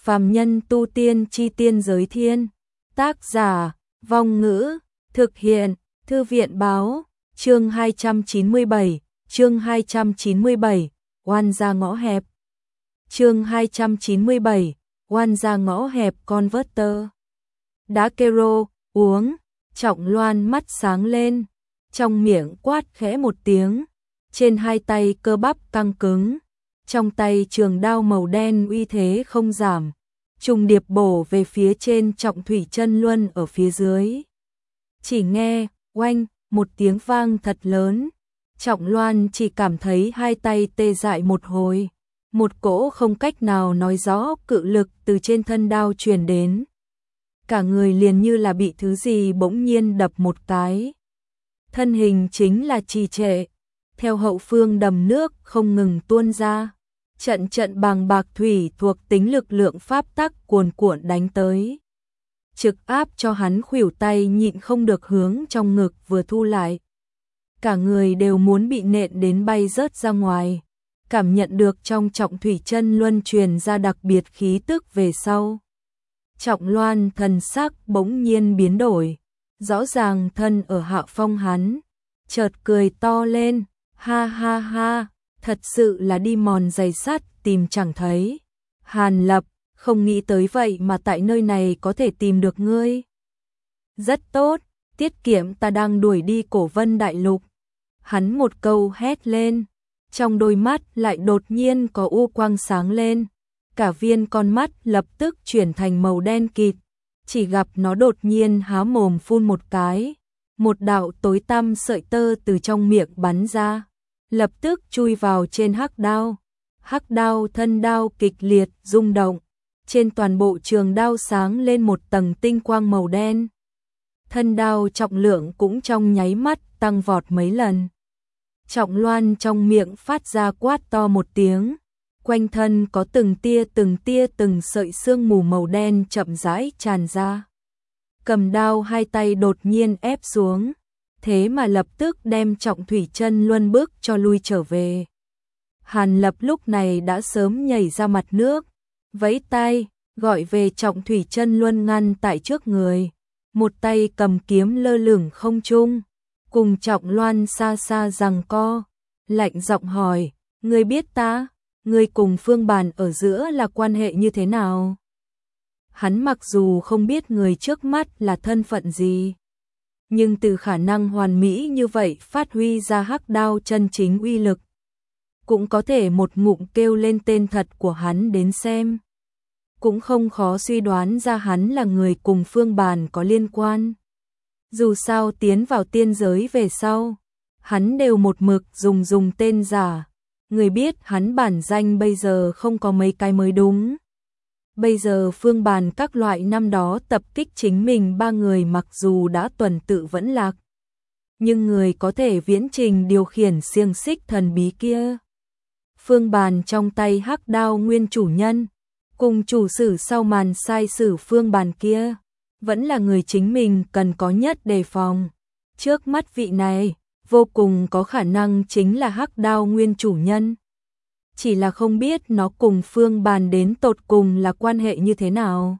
Phàm nhân tu tiên chi tiên giới thiên. Tác giả, Vong Ngữ, thực hiện, Thư viện báo, chương 297, oan ra ngõ hẹp. Chương 297, oan ra ngõ hẹp Converter. Đá kero, uống, Trọng Loan mắt sáng lên, trong miệng quát khẽ một tiếng, trên hai tay cơ bắp căng cứng, trong tay trường đao màu đen uy thế không giảm, trùng điệp bổ về phía trên Trọng Thủy Chân Luân ở phía dưới. Chỉ nghe, oanh, một tiếng vang thật lớn, Trọng Loan chỉ cảm thấy hai tay tê dại một hồi, một cỗ không cách nào nói rõ cự lực từ trên thân đao truyền đến. Cả người liền như là bị thứ gì bỗng nhiên đập một cái. Thân hình chính là trì trệ, theo hậu phương đầm nước không ngừng tuôn ra, trận trận bàng bạc thủy thuộc tính lực lượng pháp tắc cuồn cuộn đánh tới. Trực áp cho hắn khuỷu tay nhịn không được hướng trong ngực vừa thu lại. Cả người đều muốn bị nện đến bay rớt ra ngoài, cảm nhận được trong Trọng Thủy Chân Luân truyền ra đặc biệt khí tức về sau. Trọng Loan thần sắc bỗng nhiên biến đổi, rõ ràng thân ở hạ phong hắn, chợt cười to lên, ha ha ha, thật sự là đi mòn giày sắt tìm chẳng thấy. Hàn Lập, không nghĩ tới vậy mà tại nơi này có thể tìm được ngươi. Rất tốt, tiết kiệm ta đang đuổi đi Cổ Vân Đại Lục. Hắn một câu hét lên, trong đôi mắt lại đột nhiên có u quang sáng lên. Cả viên con mắt lập tức chuyển thành màu đen kịt, chỉ gặp nó đột nhiên há mồm phun một cái, một đạo tối tăm sợi tơ từ trong miệng bắn ra, lập tức chui vào trên hắc đao. Hắc đao thân đao kịch liệt rung động, trên toàn bộ trường đao sáng lên một tầng tinh quang màu đen. Thân đao trọng lượng cũng trong nháy mắt tăng vọt mấy lần. Trọng Loan trong miệng phát ra quát to một tiếng. Quanh thân có từng tia từng sợi sương mù màu đen chậm rãi tràn ra. Cầm đao hai tay đột nhiên ép xuống, thế mà lập tức đem Trọng Thủy Chân Luân bước cho lui trở về. Hàn Lập lúc này đã sớm nhảy ra mặt nước, vẫy tay, gọi về Trọng Thủy Chân Luân ngăn tại trước người. Một tay cầm kiếm lơ lửng không trung, cùng Trọng Loan xa xa giằng co, lạnh giọng hỏi, ngươi biết ta? Ngươi cùng Phương Bàn ở giữa là quan hệ như thế nào? Hắn mặc dù không biết người trước mắt là thân phận gì, nhưng từ khả năng hoàn mỹ như vậy phát huy ra hắc đao chân chính uy lực, cũng có thể một ngụm kêu lên tên thật của hắn đến xem. Cũng không khó suy đoán ra hắn là người cùng Phương Bàn có liên quan. Dù sao tiến vào tiên giới về sau, hắn đều một mực dùng tên giả. Người biết hắn bản danh bây giờ không có mấy cái mới đúng. Bây giờ Phương Bàn các loại năm đó tập kích chính mình ba người mặc dù đã tuần tự vẫn lạc, nhưng người có thể viễn trình điều khiển xiềng xích thần bí kia. Phương Bàn trong tay hắc đao nguyên chủ nhân, cùng chủ sử sau màn sai sử Phương Bàn kia, vẫn là người chính mình cần có nhất đề phòng. Trước mắt vị này, vô cùng có khả năng chính là hắc đao nguyên chủ nhân. Chỉ là không biết nó cùng Phương Bàn đến tột cùng là quan hệ như thế nào.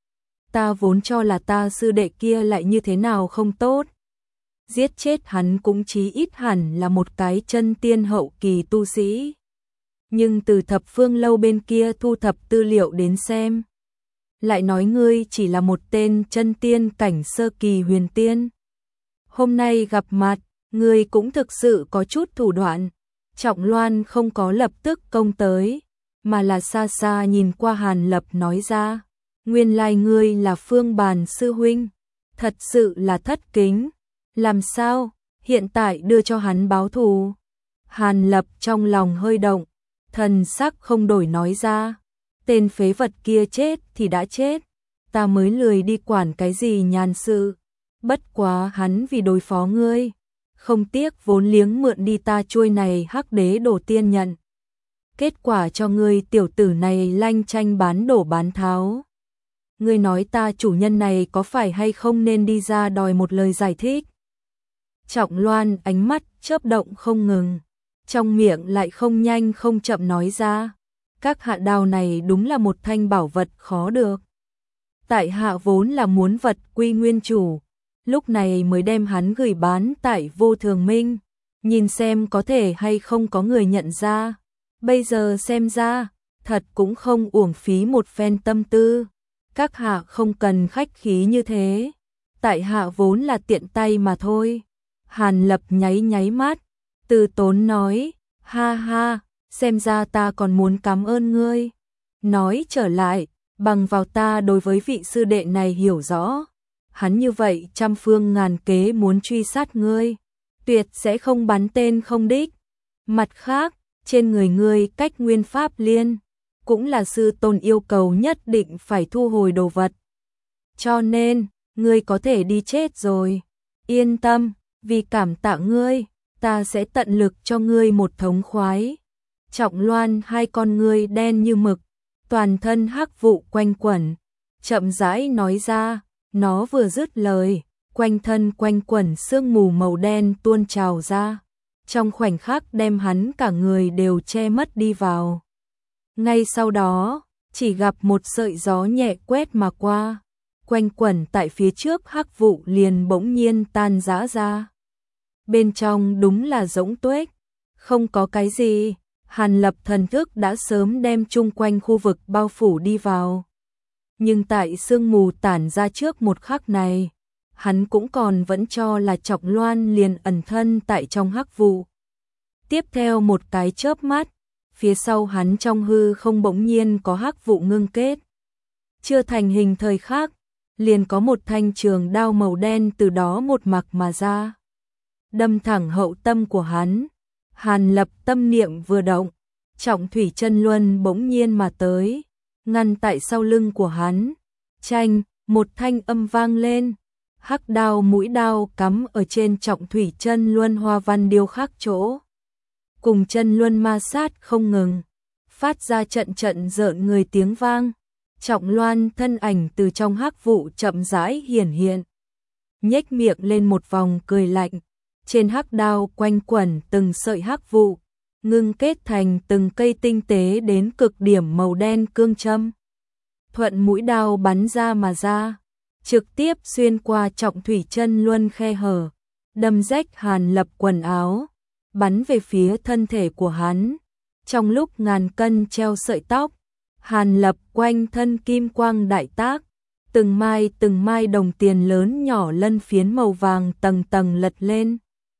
Ta vốn cho là ta sư đệ kia lại như thế nào không tốt. Giết chết hắn cũng chí ít hẳn là một cái chân tiên hậu kỳ tu sĩ. Nhưng từ Thập Phương Lâu bên kia thu thập tư liệu đến xem, lại nói ngươi chỉ là một tên chân tiên cảnh sơ kỳ huyền tiên. Hôm nay gặp mặt, ngươi cũng thực sự có chút thủ đoạn. Trọng Loan không có lập tức công tới, mà là xa xa nhìn qua Hàn Lập nói ra, nguyên lai ngươi là Phương Bàn sư huynh, thật sự là thất kính. Làm sao, hiện tại đưa cho hắn báo thù? Hàn Lập trong lòng hơi động, thần sắc không đổi nói ra, tên phế vật kia chết thì đã chết, ta mới lười đi quản cái gì nhàn sự. Bất quá hắn vì đối phó ngươi, không tiếc vốn liếng mượn đi ta chuôi này hắc đế đổ tiên nhận. Kết quả cho ngươi tiểu tử này lanh chanh bán đổ bán tháo. Ngươi nói ta chủ nhân này có phải hay không nên đi ra đòi một lời giải thích? Trọng Loan ánh mắt chớp động không ngừng, trong miệng lại không nhanh không chậm nói ra, Các hạ đao này đúng là một thanh bảo vật khó được. Tại hạ vốn là muốn vật quy nguyên chủ, lúc này mới đem hắn gửi bán tại Vô Thường Minh, nhìn xem có thể hay không có người nhận ra. Bây giờ xem ra, thật cũng không uổng phí một phen tâm tư. Các hạ không cần khách khí như thế, tại hạ vốn là tiện tay mà thôi. Hàn Lập nháy nháy mắt, từ tốn nói, ha ha, xem ra ta còn muốn cảm ơn ngươi. Nói trở lại, bằng vào ta đối với vị sư đệ này hiểu rõ, hắn như vậy trăm phương ngàn kế muốn truy sát ngươi, tuyệt sẽ không bắn tên không đích. Mặt khác, trên người ngươi cách nguyên pháp liên, cũng là sư tôn yêu cầu nhất định phải thu hồi đồ vật. Cho nên, ngươi có thể đi chết rồi. Yên tâm, vì cảm tạ ngươi, ta sẽ tận lực cho ngươi một thống khoái. Trọng Loan hai con ngươi đen như mực, toàn thân hắc vụ quanh quẩn, chậm rãi nói ra, nó vừa dứt lời, quanh thân quanh quẩn sương mù màu đen tuôn trào ra, trong khoảnh khắc đem hắn cả người đều che mất đi vào. Ngay sau đó, chỉ gặp một sợi gió nhẹ quét mà qua, quanh quẩn tại phía trước hắc vụ liền bỗng nhiên tan rã ra. Bên trong đúng là rỗng tuếch, không có cái gì. Hàn Lập thần thức đã sớm đem chung quanh khu vực bao phủ đi vào. Nhưng tại sương mù tản ra trước một khắc này, hắn cũng còn vẫn cho là Trọng Loan liền ẩn thân tại trong hắc vụ. Tiếp theo một cái chớp mắt, phía sau hắn trong hư không bỗng nhiên có hắc vụ ngưng kết. Chưa thành hình thời khắc, liền có một thanh trường đao màu đen từ đó một mạch mà ra, đâm thẳng hậu tâm của hắn. Hàn Lập tâm niệm vừa động, Trọng Thủy Chân Luân bỗng nhiên mà tới, ngăn tại sau lưng của hắn. Chanh, một thanh âm vang lên, hắc đao mũi đao cắm ở trên Trọng Thủy Chân Luân hoa văn điêu khắc chỗ, cùng chân luân ma sát không ngừng, phát ra trận trận rợn người tiếng vang. Trọng Loan thân ảnh từ trong hắc vụ chậm rãi hiển hiện, nhếch miệng lên một vòng cười lạnh. Trên hắc đao quanh quẩn từng sợi hắc vụ, ngưng kết thành từng cây tinh tế đến cực điểm màu đen cương châm. Thuận mũi đao bắn ra mà ra, trực tiếp xuyên qua Trọng Thủy Chân Luân khe hở, đâm rách Hàn Lập quần áo, bắn về phía thân thể của hắn. Trong lúc ngàn cân treo sợi tóc, Hàn Lập quanh thân kim quang đại tác, từng mai đồng tiền lớn nhỏ lân phiến màu vàng tầng tầng lật lên,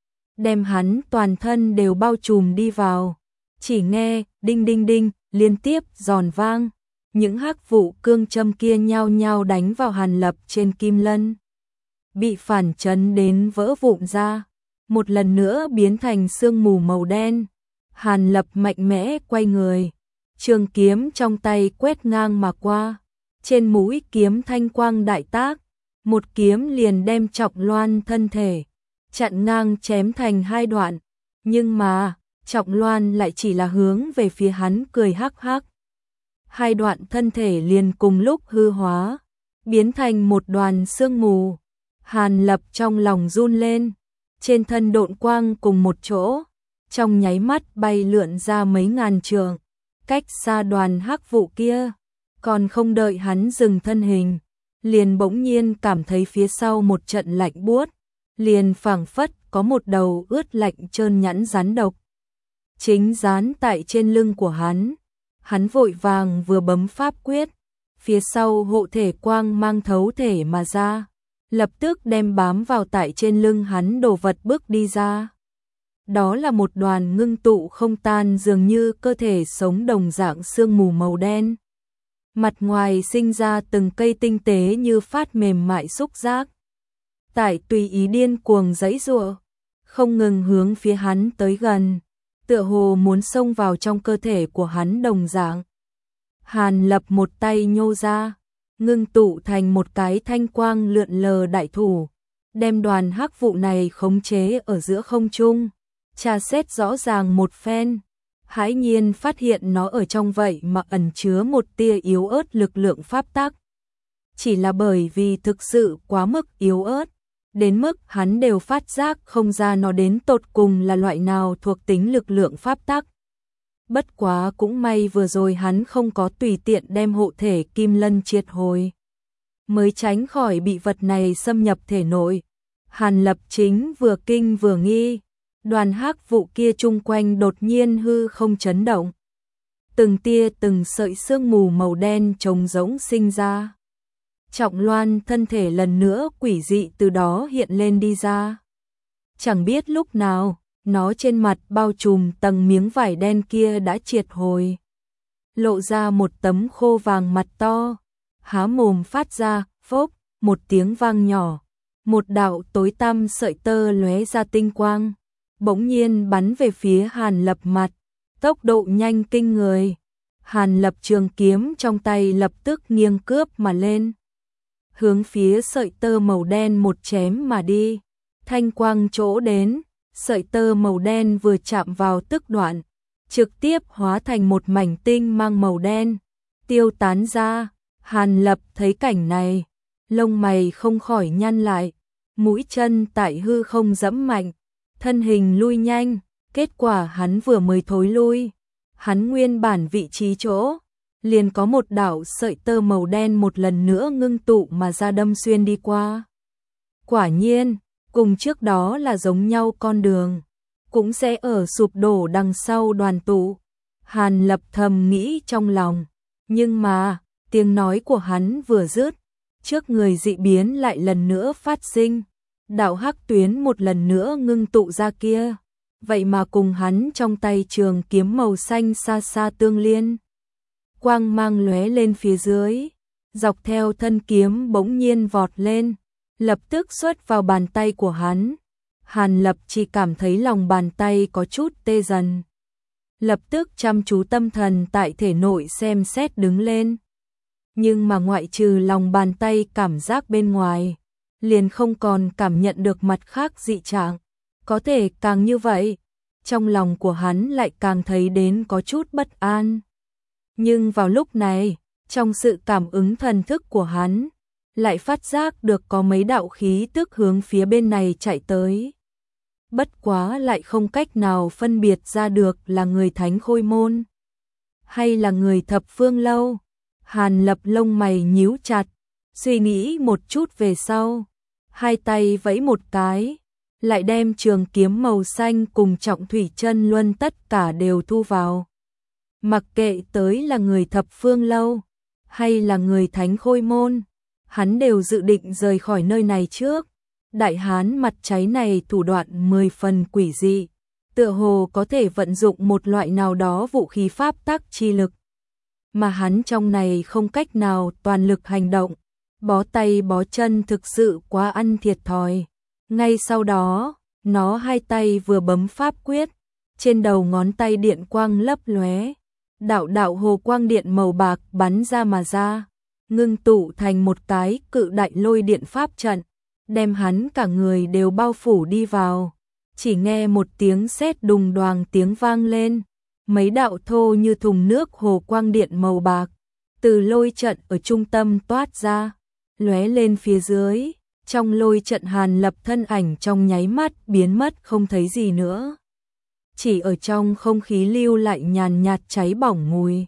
đem hắn toàn thân đều bao trùm đi vào. Chỉ nghe đinh đinh đinh liên tiếp giòn vang, những hắc vụ cương châm kia nhao nhao đánh vào Hàn Lập trên kim lân, bị phản chấn đến vỡ vụn ra, một lần nữa biến thành sương mù màu đen. Hàn Lập mạnh mẽ quay người, trường kiếm trong tay quét ngang mà qua, trên mũi kiếm thanh quang đại tác, một kiếm liền đem Trọng Loan thân thể chặn ngang chém thành hai đoạn. Nhưng mà Trọng Loan lại chỉ là hướng về phía hắn cười hắc hắc. Hai đoạn thân thể liền cùng lúc hư hóa, biến thành một đoàn sương mù. Hàn Lập trong lòng run lên, trên thân độn quang cùng một chỗ, trong nháy mắt bay lượn ra mấy ngàn trượng, cách xa đoàn hắc vụ kia. Còn không đợi hắn dừng thân hình, liền bỗng nhiên cảm thấy phía sau một trận lạnh buốt, liền phảng phất có một đầu ướt lạnh trơn nhẵn rắn độc chính dán tại trên lưng của hắn. Hắn vội vàng vừa bấm pháp quyết, phía sau hộ thể quang mang thấu thể mà ra, lập tức đem bám vào tại trên lưng hắn đồ vật bước đi ra. Đó là một đoàn ngưng tụ không tan dường như cơ thể sống đồng dạng sương mù màu đen. Mặt ngoài sinh ra từng cây tinh tế như phát mềm mại xúc giác, tại tùy ý điên cuồng giãy giụa, không ngừng hướng phía hắn tới gần, tựa hồ muốn xông vào trong cơ thể của hắn đồng dạng. Hàn Lập một tay nhô ra, ngưng tụ thành một cái thanh quang lượn lờ đại thủ, đem đoàn hắc vụ này khống chế ở giữa không trung, tra xét rõ ràng một phen, hãi nhiên phát hiện nó ở trong vậy mà ẩn chứa một tia yếu ớt lực lượng pháp tắc. Chỉ là bởi vì thực sự quá mức yếu ớt, đến mức hắn đều phát giác không ra nó đến tột cùng là loại nào thuộc tính lực lượng pháp tắc. Bất quá cũng may vừa rồi hắn không có tùy tiện đem hộ thể kim lân triệt hồi, mới tránh khỏi bị vật này xâm nhập thể nội. Hàn Lập chính vừa kinh vừa nghi, đoàn hắc vụ kia chung quanh đột nhiên hư không chấn động. Từng tia từng sợi sương mù màu đen trống rỗng sinh ra. Trọng Loan thân thể lần nữa quỷ dị từ đó hiện lên đi ra. Chẳng biết lúc nào, nó trên mặt bao trùm tầng miếng vải đen kia đã triệt hồi. Lộ ra một tấm khô vàng mặt to, há mồm phát ra, phốc, một tiếng vang nhỏ. Một đạo tối tăm sợi tơ lóe ra tinh quang, bỗng nhiên bắn về phía Hàn Lập mặt, tốc độ nhanh kinh người. Hàn Lập trường kiếm trong tay lập tức nghiêng cướp mà lên, hướng phía sợi tơ màu đen một chém mà đi. Thanh quang chỗ đến, sợi tơ màu đen vừa chạm vào tức đoạn, trực tiếp hóa thành một mảnh tinh mang màu đen, tiêu tán ra. Hàn Lập thấy cảnh này, lông mày không khỏi nhăn lại, mũi chân tại hư không giẫm mạnh, thân hình lui nhanh, kết quả hắn vừa mới thối lui, hắn nguyên bản vị trí chỗ, liền có một đạo sợi tơ màu đen một lần nữa ngưng tụ mà ra đâm xuyên đi qua. Quả nhiên, cùng trước đó là giống nhau con đường, cũng sẽ ở sụp đổ đằng sau đoàn tụ. Hàn Lập thầm nghĩ trong lòng, nhưng mà, tiếng nói của hắn vừa dứt, trước người dị biến lại lần nữa phát sinh. Đạo hắc tuyến một lần nữa ngưng tụ ra kia, vậy mà cùng hắn trong tay trường kiếm màu xanh xa xa tương liên. Quang mang lóe lên phía dưới, dọc theo thân kiếm bỗng nhiên vọt lên, lập tức xuất vào bàn tay của hắn. Hàn Lập chỉ cảm thấy lòng bàn tay có chút tê dần. Lập tức chăm chú tâm thần tại thể nội xem xét đứng lên. Nhưng mà ngoại trừ lòng bàn tay cảm giác bên ngoài, liền không còn cảm nhận được mặt khác dị trạng. Có thể càng như vậy, trong lòng của hắn lại càng thấy đến có chút bất an. Nhưng vào lúc này, trong sự cảm ứng thần thức của hắn, lại phát giác được có mấy đạo khí tức hướng phía bên này chạy tới. Bất quá lại không cách nào phân biệt ra được là người Thánh Khôi Môn hay là người Thập Phương Lâu. Hàn Lập lông mày nhíu chặt, suy nghĩ một chút về sau, hai tay vẫy một cái, lại đem trường kiếm màu xanh cùng Trọng Thủy Chân Luân tất cả đều thu vào. Mặc kệ tới là người Thập Phương Lâu hay là người Thánh Khôi Môn, hắn đều dự định rời khỏi nơi này trước. Đại hán mặt cháy này thủ đoạn 10 phần quỷ dị, tựa hồ có thể vận dụng một loại nào đó vũ khí pháp tắc chi lực, mà hắn trong này không cách nào toàn lực hành động, bó tay bó chân thực sự quá ăn thiệt thòi. Ngay sau đó, nó hai tay vừa bấm pháp quyết, trên đầu ngón tay điện quang lấp lóe, đạo đạo hồ quang điện màu bạc bắn ra mà ra, ngưng tụ thành một cái cự đại lôi điện pháp trận, đem hắn cả người đều bao phủ đi vào. Chỉ nghe một tiếng sét đùng đoàng tiếng vang lên, mấy đạo thô như thùng nước hồ quang điện màu bạc từ lôi trận ở trung tâm toát ra, lóe lên phía dưới. Trong lôi trận Hàn Lập thân ảnh trong nháy mắt biến mất không thấy gì nữa, chỉ ở trong không khí lưu lại nhàn nhạt cháy bỏng mùi.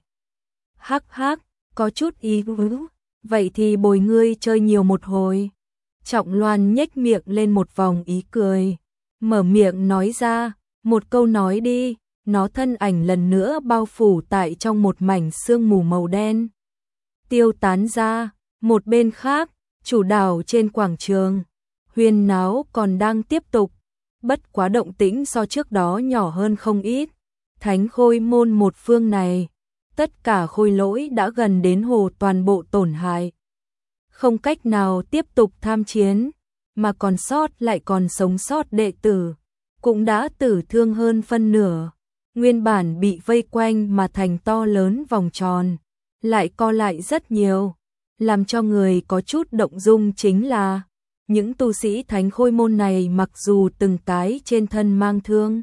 Hắc hắc, có chút ý vứ, vậy thì bồi ngươi chơi nhiều một hồi. Trọng Loan nhếch miệng lên một vòng ý cười, mở miệng nói ra, một câu nói đi. Nó thân ảnh lần nữa bao phủ tại trong một mảnh sương mù màu đen, tiêu tán ra. Một bên khác, chủ đảo trên quảng trường, huyên náo còn đang tiếp tục, bất quá động tĩnh so trước đó nhỏ hơn không ít. Thánh Khôi Môn một phương này, tất cả khôi lỗi đã gần đến hồ toàn bộ tổn hại, không cách nào tiếp tục tham chiến, mà còn sót lại còn sống sót đệ tử, cũng đã tử thương hơn phân nửa. Nguyên bản bị vây quanh mà thành to lớn vòng tròn, lại co lại rất nhiều. Làm cho người có chút động dung chính là, những tu sĩ Thánh Khôi Môn này mặc dù từng cái trên thân mang thương,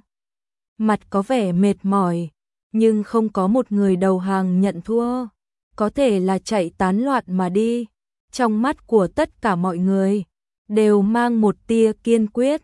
mặt có vẻ mệt mỏi, nhưng không có một người đầu hàng nhận thua, có thể là chạy tán loạn mà đi. Trong mắt của tất cả mọi người, đều mang một tia kiên quyết,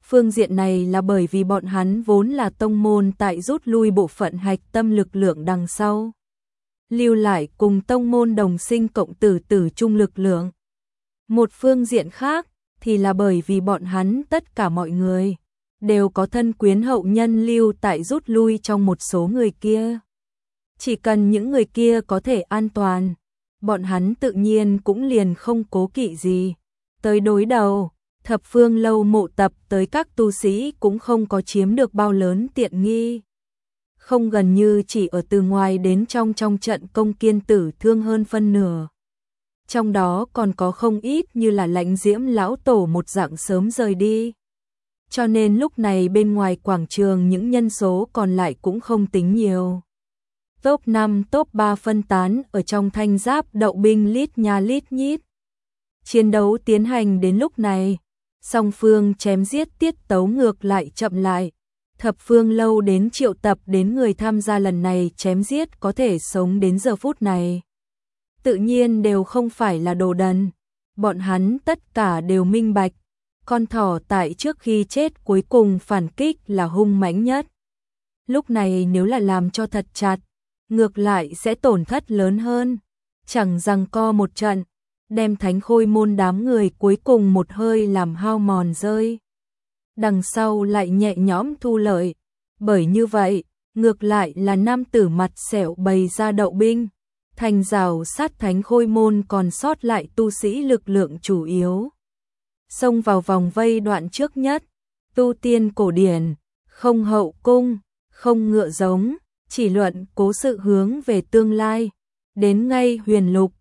Phương diện này là bởi vì bọn hắn vốn là tông môn tại rút lui bộ phận hạch tâm lực lượng đằng sau. Lưu lại cùng tông môn đồng sinh cộng tử tử chung lực lượng. Một phương diện khác thì là bởi vì bọn hắn tất cả mọi người đều có thân quyến hậu nhân lưu tại rút lui trong một số người kia. Chỉ cần những người kia có thể an toàn, bọn hắn tự nhiên cũng liền không cố kỵ gì. Tới đối đầu, Thập Phương Lâu mộ tập tới các tu sĩ cũng không có chiếm được bao lớn tiện nghi. Không gần như chỉ ở từ ngoài đến trong trận công kiên tử thương hơn phân nửa. Trong đó còn có không ít như là Lãnh Diễm lão tổ một dạng sớm rời đi. Cho nên lúc này bên ngoài quảng trường những nhân số còn lại cũng không tính nhiều. Top 5, top 3 phân tán ở trong thanh giáp đậu binh lít nha lít nhít. Chiến đấu tiến hành đến lúc này, song phương chém giết tiết tấu ngược lại chậm lại. Thập Phương Lâu đến triệu tập đến người tham gia lần này chém giết có thể sống đến giờ phút này. Tự nhiên đều không phải là đồ đần. Bọn hắn tất cả đều minh bạch. Con thỏ tại trước khi chết cuối cùng phản kích là hung mãnh nhất. Lúc này nếu là làm cho thật chặt, ngược lại sẽ tổn thất lớn hơn. Chẳng giằng co một trận, đem Thánh Khôi môn đám người cuối cùng một hơi làm hao mòn rơi. Đằng sau lại nhẹ nhõm thu lợi. Bởi như vậy, ngược lại là nam tử mặt sẹo bày ra đậu binh. Thành rào sát Thánh Khôi môn còn sót lại tu sĩ lực lượng chủ yếu. Xông vào vòng vây đoạn trước nhất, tu tiên cổ điển, không hậu cung, không ngựa giống, chỉ luận cố sự hướng về tương lai. Đến ngay huyền lục,